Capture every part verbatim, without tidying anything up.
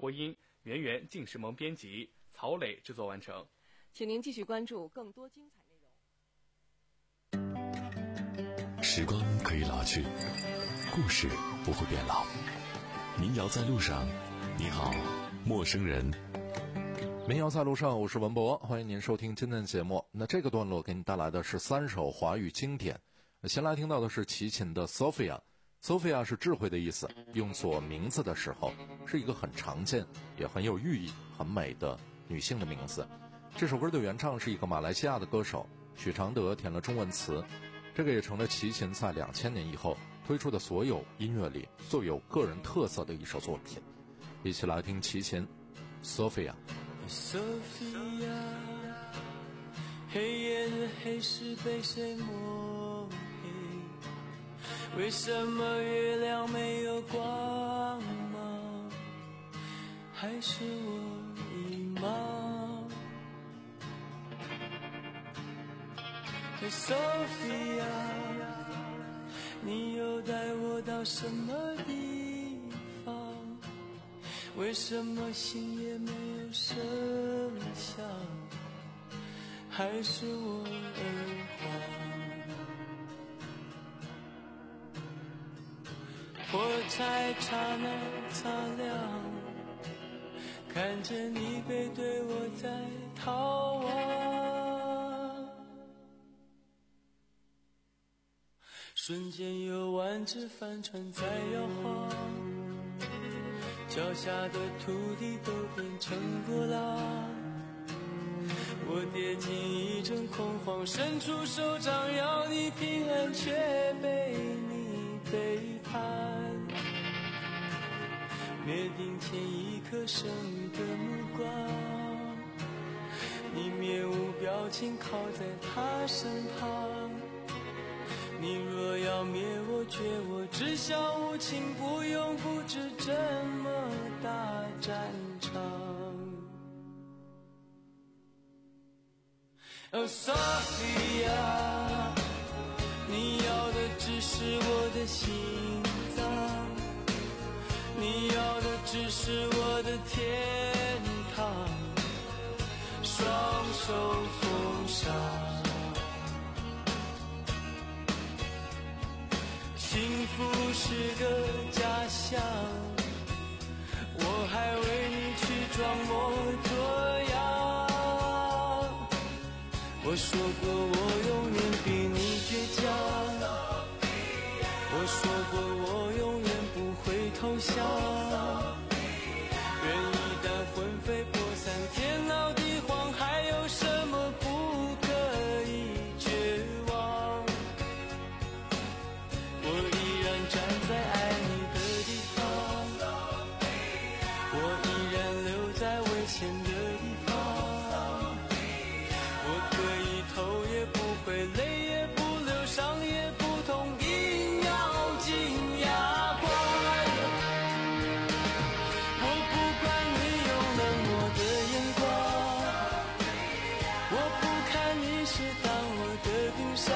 播音，圆圆、静时萌编辑，曹磊制作完成。 请您继续关注更多精彩内容。时光可以老去，故事不会变老。民谣在路上，你好，陌生人。 民谣在路上，我是文博，欢迎您收听今天的节目。那这个段落给你带来的是三首华语经典。先来听到的是齐秦的 Sophia。Sophia 是智慧的意思，用作名字的时候是一个很常见也很有寓意很美的女性的名字。这首歌的原唱是一个马来西亚的歌手许常德填了中文词，这个也成了齐秦在两千年以后推出的所有音乐里最有个人特色的一首作品。一起来听齐秦 Sophia。 Sophia， 黑夜的黑是被谁抹黑？为什么月亮没有光芒？还是我迷茫？ Sophia， 你又带我到什么地方？为什么心也没有声响？还是我耳环？火柴刹那擦亮，看见你背对我在逃亡，瞬间有万只帆船在摇晃，脚下的土地都变成波浪，我跌进一阵恐慌，伸出手掌要你平安，却被你背叛，灭顶前一颗生鱼的目光，你面无表情靠在他身旁，你若要灭我绝我只想无情，不用布置这么大战场。Oh Sophia， 你要的只是我的心脏，你要的只是我的天堂，双手奉上。幸福是个假象，我还为你去装模作样。我说过我永远比你倔强，我说过我永远不会投降，人一旦魂飞魄散，天老地荒，还有什么不可以绝望？我依然站在爱你的地方，我依然留在危险的地方，我可以头也不回，泪也不流，伤也不痛，硬要紧牙关。我不管你用冷漠的眼光，我不看你是当我的冰山，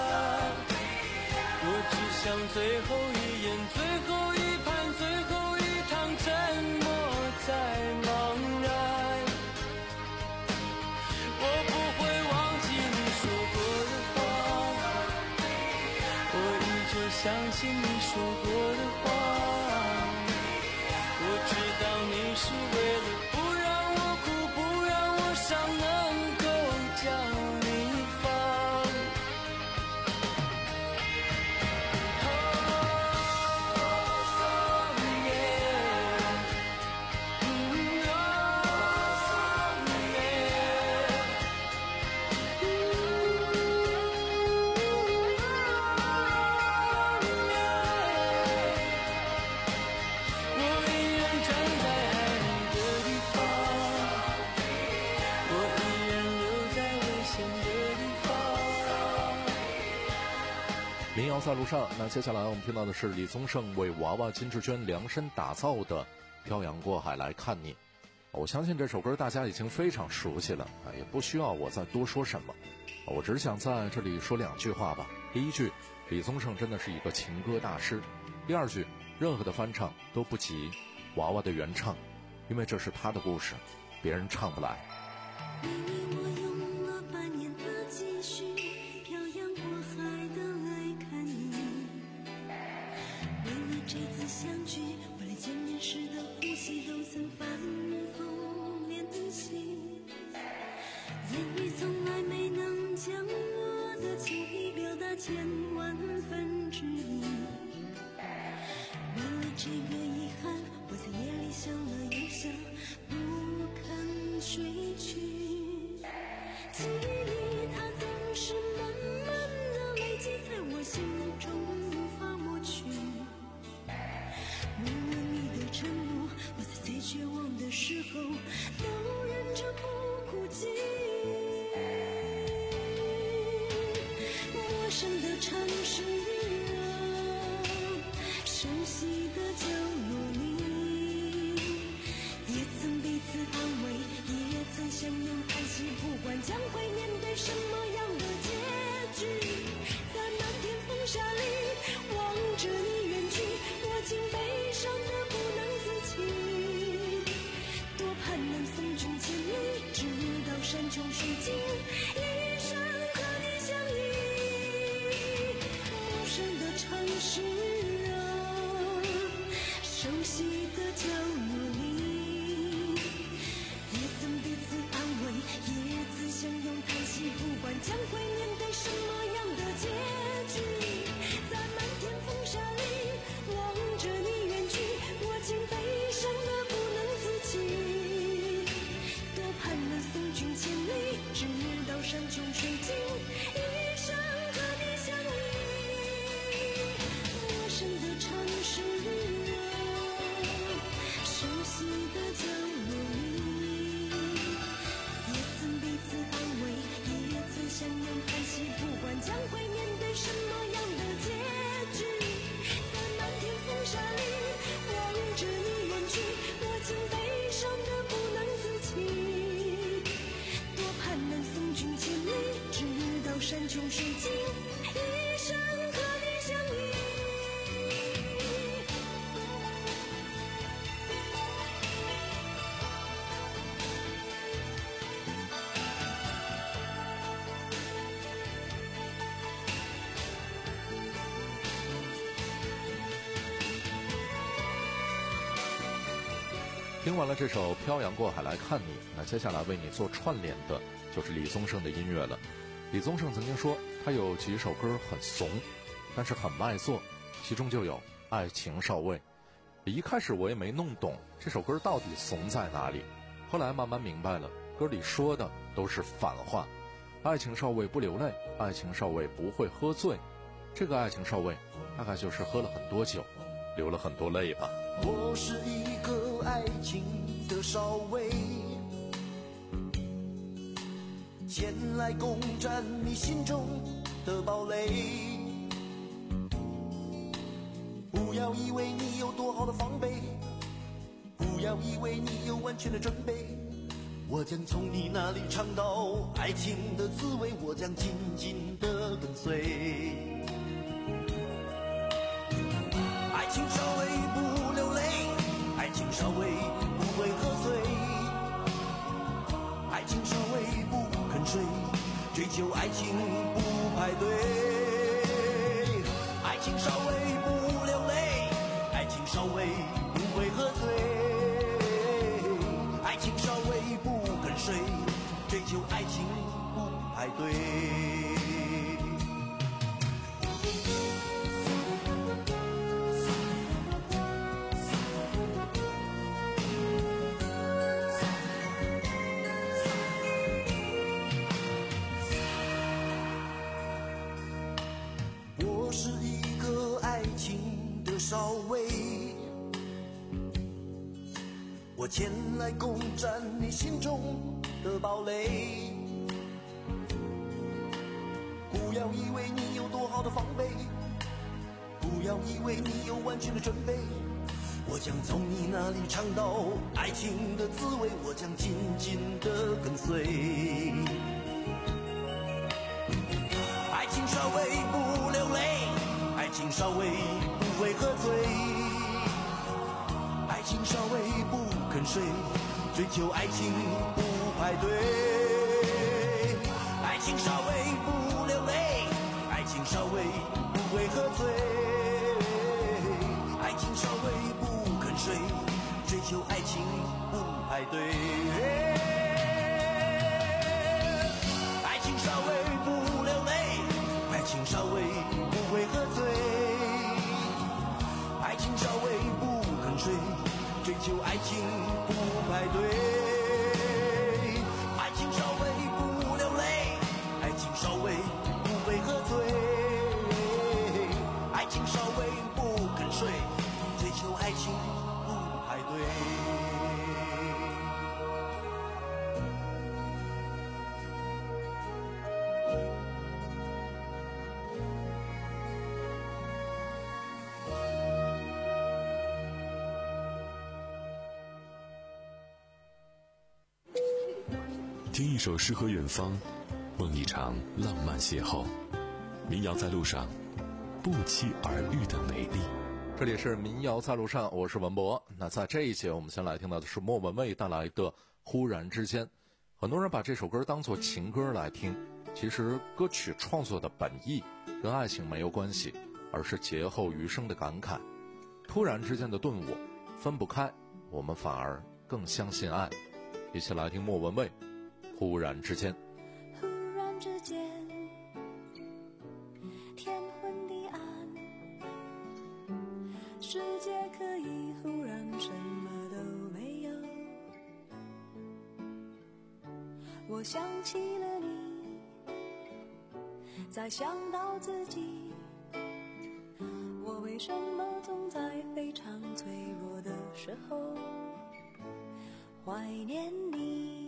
我只想最后一眼，最后一盘，最后一趟，沉默在茫然。我不会忘记你说过的话，我依旧相信你说过的话，我知道你是为了不让我哭，不让我伤，能够将你放。 民谣在路上，那接下来我们听到的是李宗盛为娃娃金志娟量身打造的《漂洋过海来看你》。我相信这首歌大家已经非常熟悉了啊，也不需要我再多说什么，我只想在这里说两句话吧。第一句，李宗盛真的是一个情歌大师；第二句，任何的翻唱都不及娃娃的原唱。 因为这是他的故事，别人唱不来。 为你我用了半年的积蓄，漂洋过海的来看你。为了这次相聚，我连见面时的呼吸都曾反复练习。言语从来没能将我的情意表达千万分之一。为了这个遗憾，我在夜里想了又想，不肯睡去。记忆它总是慢慢的累积在我心中，无法抹去。为了你的承诺，我在最绝望的时候都忍着不哭泣。陌生的城市啊，熟悉的角落里，也曾彼此安慰，也曾相拥叹息，不管将会面对什么样的结局。在漫天风沙里望着你远去，我竟悲伤得不能自己。多盼能送君千里，直到山穷水尽，一生和你相依。陌生的城市啊，熟悉的角落里，也曾彼此安慰，也曾相拥叹息，不管将会面对什么样的结局。在漫天风沙里望着你远去，我竟悲伤得不能自己。多盼能送君千里，直到山穷水尽，一生和你相依。陌生的城市啊，熟悉的角落里，也曾彼此安慰，也曾相拥叹息，不管将会面对什么样的结局。在漫天风沙里望着你远去，我竟悲伤得不能自己。多盼能送君千里，直到山穷水尽，一生和你相依。 听完了这首《漂洋过海来看你》，那接下来为你做串联的就是李宗盛的音乐了。李宗盛曾经说，他有几首歌很怂，但是很卖座，其中就有《爱情少尉》。一开始我也没弄懂这首歌到底怂在哪里，后来慢慢明白了，歌里说的都是反话。爱情少尉不流泪，爱情少尉不会喝醉。这个爱情少尉大概就是喝了很多酒，流了很多泪吧。 我是一个爱情的少尉，前来攻占你心中的堡垒。不要以为你有多好的防备，不要以为你有完全的准备，我将从你那里尝到爱情的滋味，我将紧紧地跟随。爱情少尉不流泪，爱情少尉不会喝醉，爱情少尉不肯睡，追求爱情不排队。爱情少尉不流泪，爱情少尉不会喝醉，爱情少尉不肯睡，追求爱情不排队。我是一个爱情的少尉，我前来攻占你心中的堡垒。不要以为你有多好的防备，不要以为你有完全的准备，我将从你那里尝到爱情的滋味，我将紧紧地跟随。爱情少尉不流泪，爱情少尉不会喝醉，爱情少尉不肯睡，追求爱情不排队，爱情稍微不流泪，爱情稍微不会喝醉，爱情稍微不肯睡，追求爱情不排队，爱情稍微不流泪，爱情稍微不会喝醉，爱情稍微不肯睡，追求爱情不排队，爱情稍微不流泪，爱情稍微不会喝醉，爱情稍微不肯睡，追求爱情不排队。 听一首诗和远方，梦一场浪漫邂逅。民谣在路上，不期而遇的美丽。 这里是民谣在路上，我是文博。那在这一节我们先来听到的是莫文蔚带来的《忽然之间》。很多人把这首歌当作情歌来听，其实歌曲创作的本意跟爱情没有关系，而是劫后余生的感慨。突然之间的顿悟，分不开，我们反而更相信爱。一起来听莫文蔚忽然之间。 忽然之间天昏地暗，世界可以忽然什么都没有，我想起了你，再想到自己，我为什么总在非常脆弱的时候怀念你。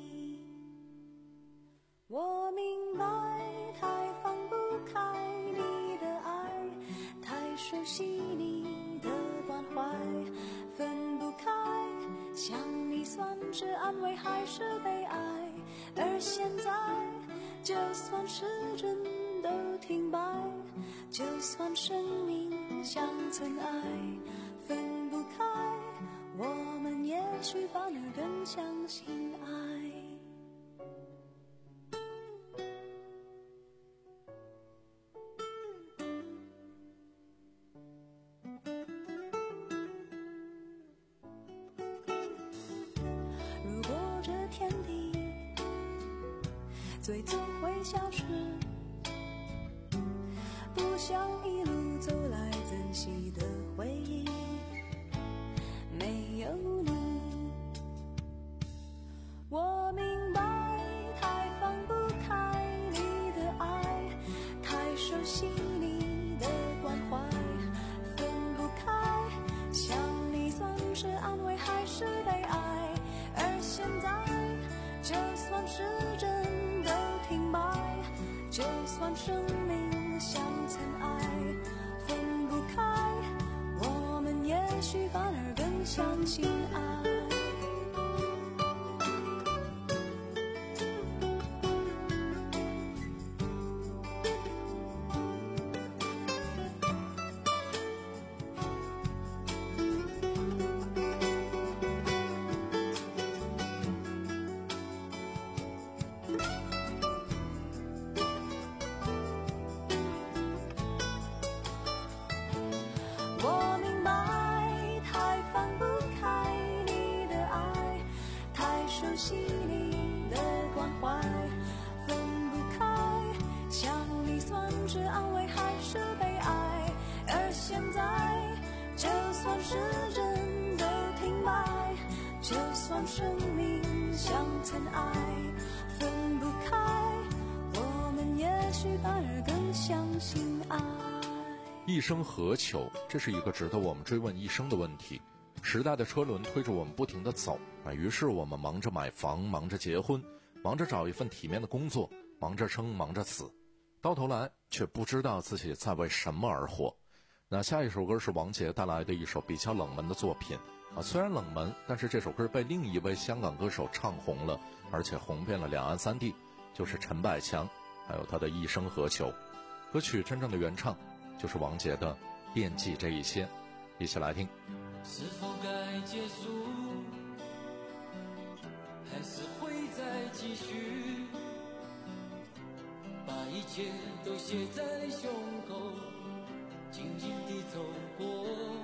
我明白太放不开你的爱，太熟悉你的关怀，分不开，想你算是安慰还是悲哀，而现在就算时针都停摆，就算生命像尘埃，分不开，我们也许反而更相信爱。如果这天地最终会消失，不想一路走来珍惜的回忆没有你，我明白太放不开你的爱，太熟悉你的关怀，分不开，想你算是安慰还是悲哀，而现在就算时针都停摆，就算生命像尘埃，分不开，我们也许反而更相信爱。我明白太放不开你的爱，太熟悉你的关怀，分不开，想你算是安慰还是悲哀，而现在就算时针都停摆，就算生命像尘埃，分不开，我们也许反而更相信爱。 一生何求？这是一个值得我们追问一生的问题。时代的车轮推着我们不停地走，啊，于是我们忙着买房，忙着结婚，忙着找一份体面的工作，忙着生，忙着死，到头来却不知道自己在为什么而活。那下一首歌是王杰带来的一首比较冷门的作品啊，虽然冷门，但是这首歌被另一位香港歌手唱红了，而且红遍了两岸三地，就是陈百强，还有他的一生何求。歌曲真正的原唱就是王杰的《惦记这一些》，一起来听。 是否该结束？ 切都写在胸口，静静地走过。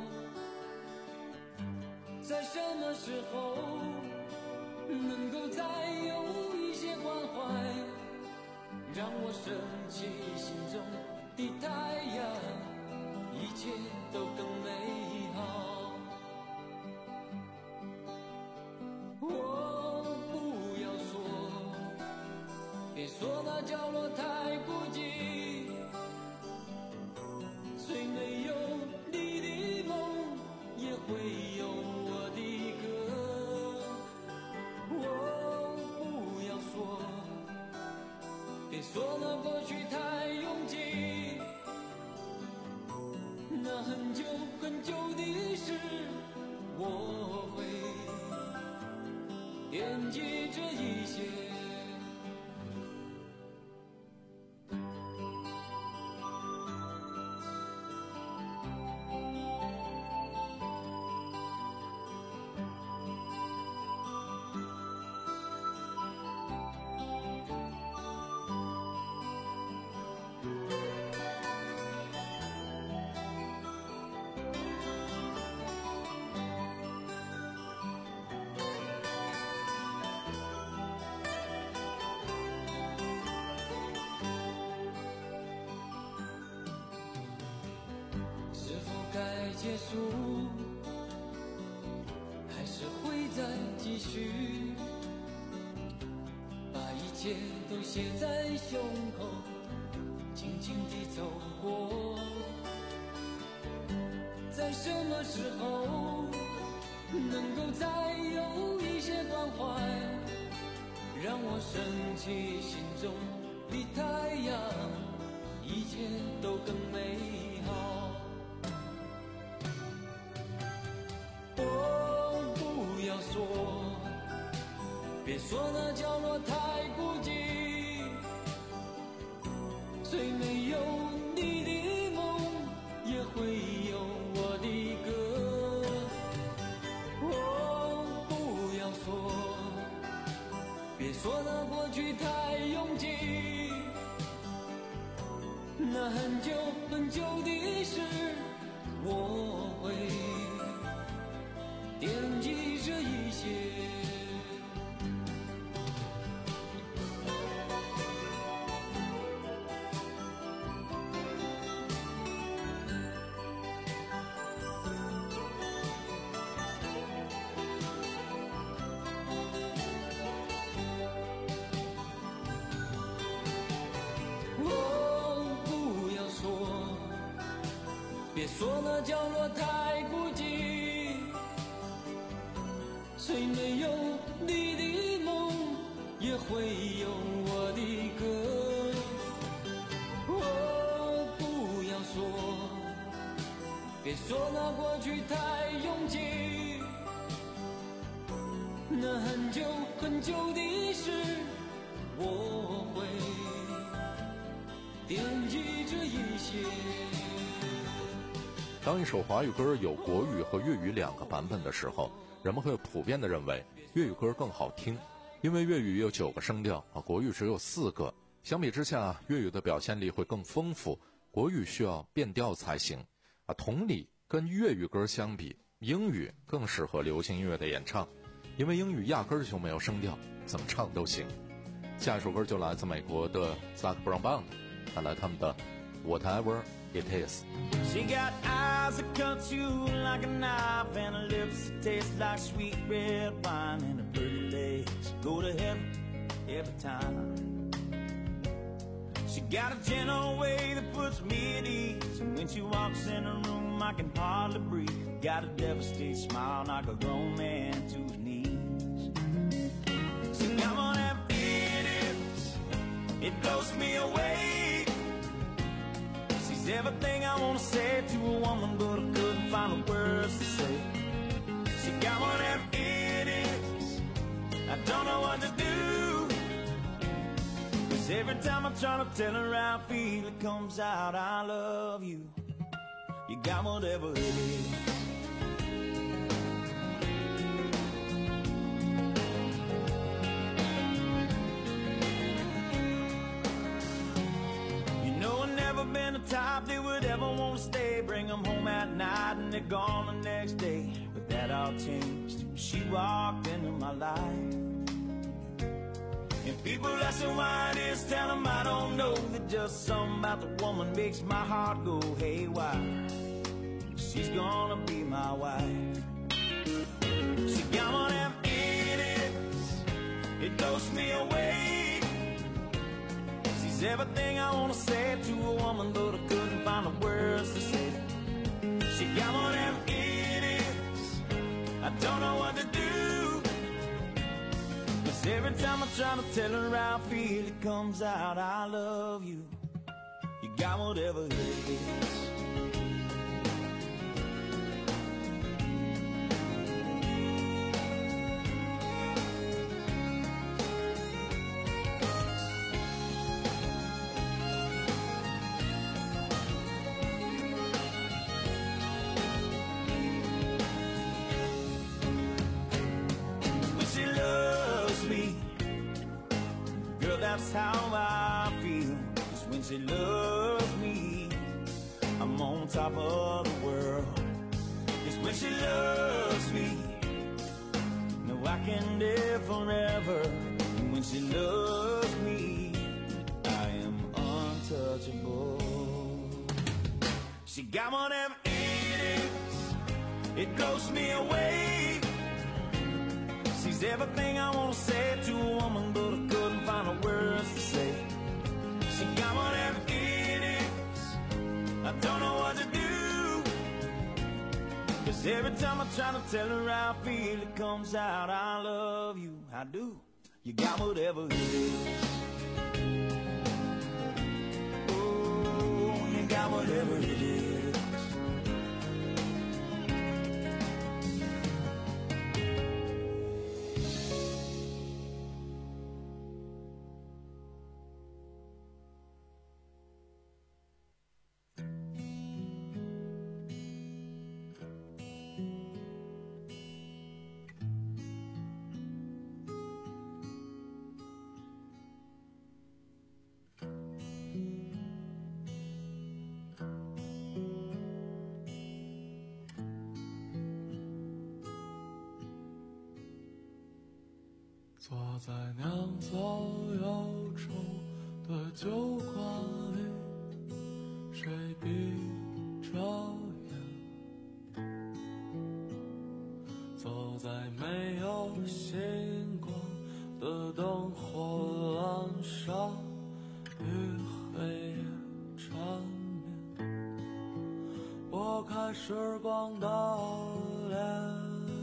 在什么时候能够再有一些关怀，让我升起心中的太阳，一切都更美好。我不要说，别说那角落太孤寂，虽没有你的梦，也会有我的歌。我不要说，别说那过去太拥挤，那很久很久的事，我会惦记着一些。结束，还是会再继续，把一切都写在胸口，静静地走过。在什么时候能够再有一些关怀，让我升起心中的太阳，一切都更美好。别说那角落太孤寂，虽没有你的梦，也会有我的歌。哦，不要说，别说那过去太拥挤，那很久很久的事，我会惦记着一些。别说那角落太孤寂，虽没有你的梦，也会有我的歌。哦，不要说，别说那过去太拥挤，那很久很久的事，我会惦记着一些。 当一首华语歌有国语和粤语两个版本的时候，人们会普遍地认为粤语歌更好听，因为粤语有九个声调啊，国语只有四个。相比之下，粤语的表现力会更丰富，国语需要变调才行啊。同理，跟粤语歌相比，英语更适合流行音乐的演唱，因为英语压根儿就没有声调，怎么唱都行。下一首歌就来自美国的 Zac Brown Band， 带来他们的 Whatever It Is。 She got eyes that cut you like a knife, and her lips that taste like sweet red wine, and her pretty legs go to heaven every time. She got a gentle way that puts me at ease, and when she walks in a room I can hardly breathe. Got a devastating smile, knock a grown man to his knees. So come on, have it is, it blows me away. She's everything I want to say to a woman, but I couldn't find the words to say. She got whatever it is, I don't know what to do. Cause every time I try to tell her how I feel, it comes out, I love you. You got whatever it is. type that would ever want to stay. Bring them home at night and they're gone the next day. But that all changed when she walked into my life. And people ask me why it is, tell them I don't know. That just something about the woman makes my heart go haywire. She's gonna be my wife. She got one of them idiots, it blows me away. She's everything I wanna say to a woman, but I couldn't find the words to say. She got one of them idiots, I don't know what to do. 'Cause every time I try to tell her how I feel, it comes out, I love you. You got whatever it is. That's how I feel. 'Cause when she loves me, I'm on top of the world. 'Cause when she loves me, no, I can live forever. And when she loves me, I am untouchable. She got one of them idiots, it blows me away. She's everything I wanna say to a woman, but I couldn't find the words to say. She got one of them idiots, I don't know what to do. 'Cause every time I try to tell her how I feel, it comes out, I love you, I do. You got whatever it is. Oh, you got whatever it is. 坐在酿造忧愁的酒馆里，谁闭着眼，走在没有星光的灯火阑珊，与黑夜缠绵，拨开时光的脸，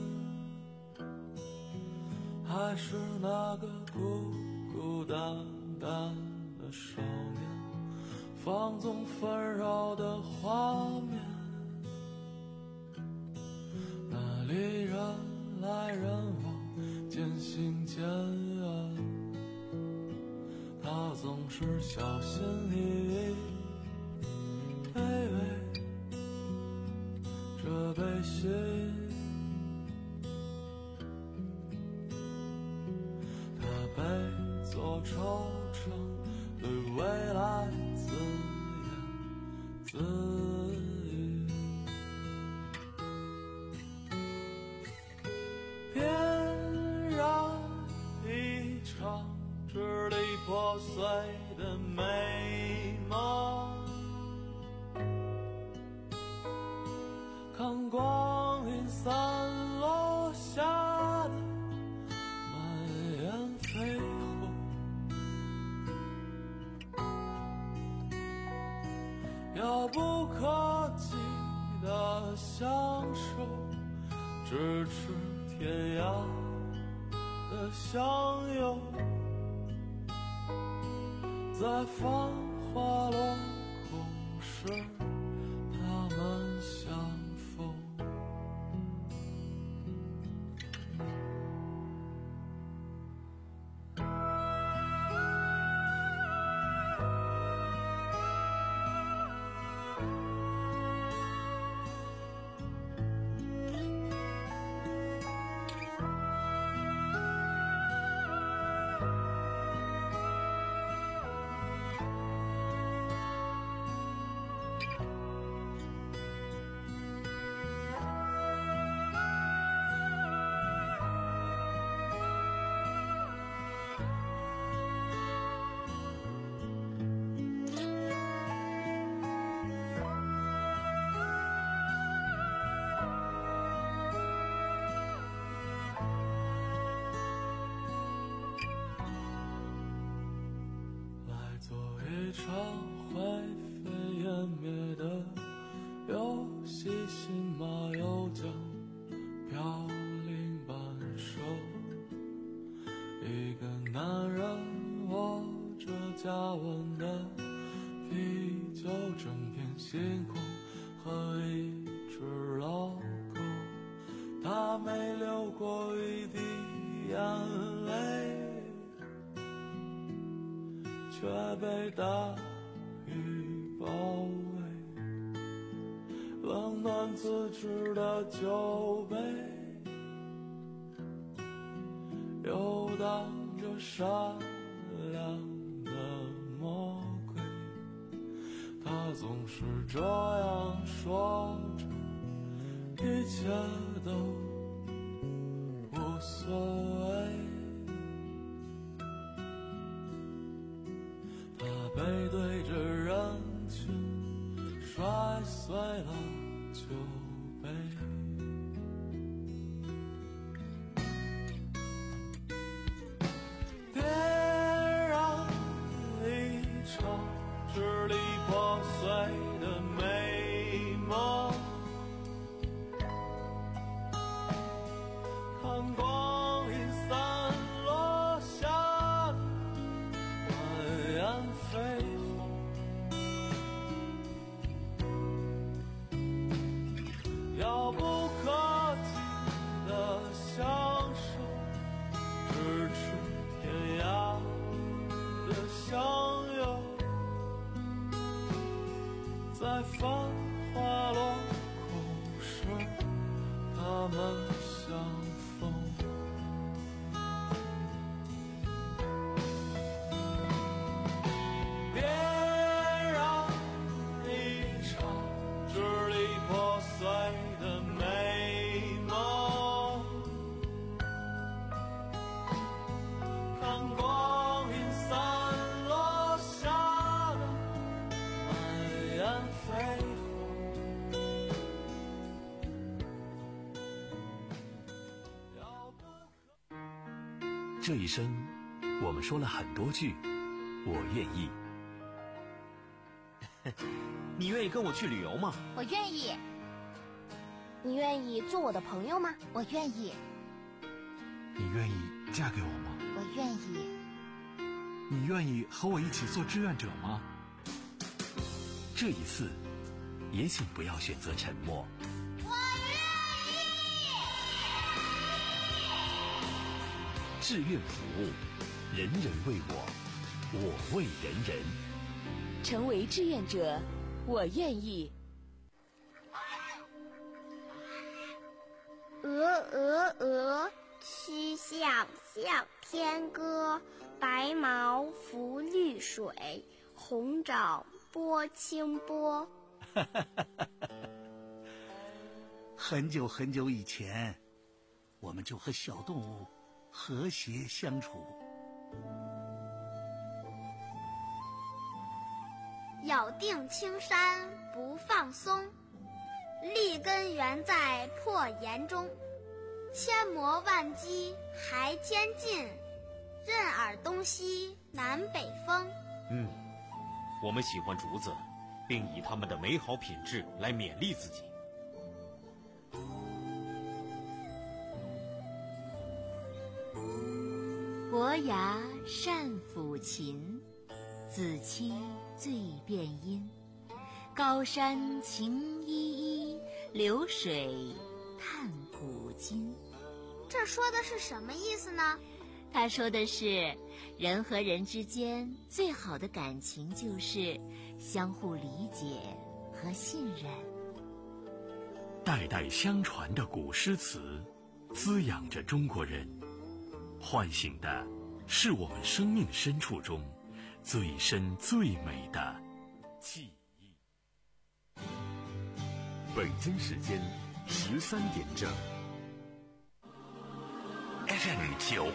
还是那个孤孤单单的少年，放纵纷扰的画面，那里人来人往，渐行渐远，他总是小心翼翼，微微这悲喜，被做惆怅，对未来自言自语，点燃一场支离破碎的美梦，看光阴散落下的满眼飞火，遥不可及的相守，咫尺天涯的相拥，在繁华落空时，他们相逢。 加温的啤酒，整片星空和一只老狗，它没流过一滴眼泪，却被大雨包围，冷暖自知的酒杯游荡着善良的魔鬼，他总是这样说着，一切都无所谓。他背对着人群，摔碎了酒杯。别让一场支离破碎的美梦，看光阴散落下满眼绯红，遥不可及的享受，咫尺天涯的相拥，在繁华落空时，他们相逢。别让一场支离破碎的美梦，看光阴散落下的满眼绯红，遥不可。 这一生，我们说了很多句“我愿意”。 你愿意跟我去旅游吗？ 我愿意。你愿意做我的朋友吗？我愿意。 你愿意嫁给我吗？ 我愿意。 你愿意和我一起做志愿者吗？ 这一次，也请不要选择沉默。 我愿意。 志愿服务，人人为我，我为人人。 成为志愿者，我愿意。 鹅鹅鹅，曲项向天歌。白毛浮绿水，红掌拨清波。 很久很久以前，我们就和小动物和谐相处。 咬定青山不放松，立根原在破岩中。千磨万击还千进，任尔东西南北风。 嗯，我们喜欢竹子，并以它们的美好品质来勉励自己。 伯牙善抚琴，子期最辨音。高山晴依依，流水叹古今。 这说的是什么意思呢？ 他说的是，人和人之间最好的感情就是相互理解和信任。 代代相传的古诗词，滋养着中国人，唤醒的是我们生命深处中最深最美的记忆。北京时间十三点整 ，F M 九。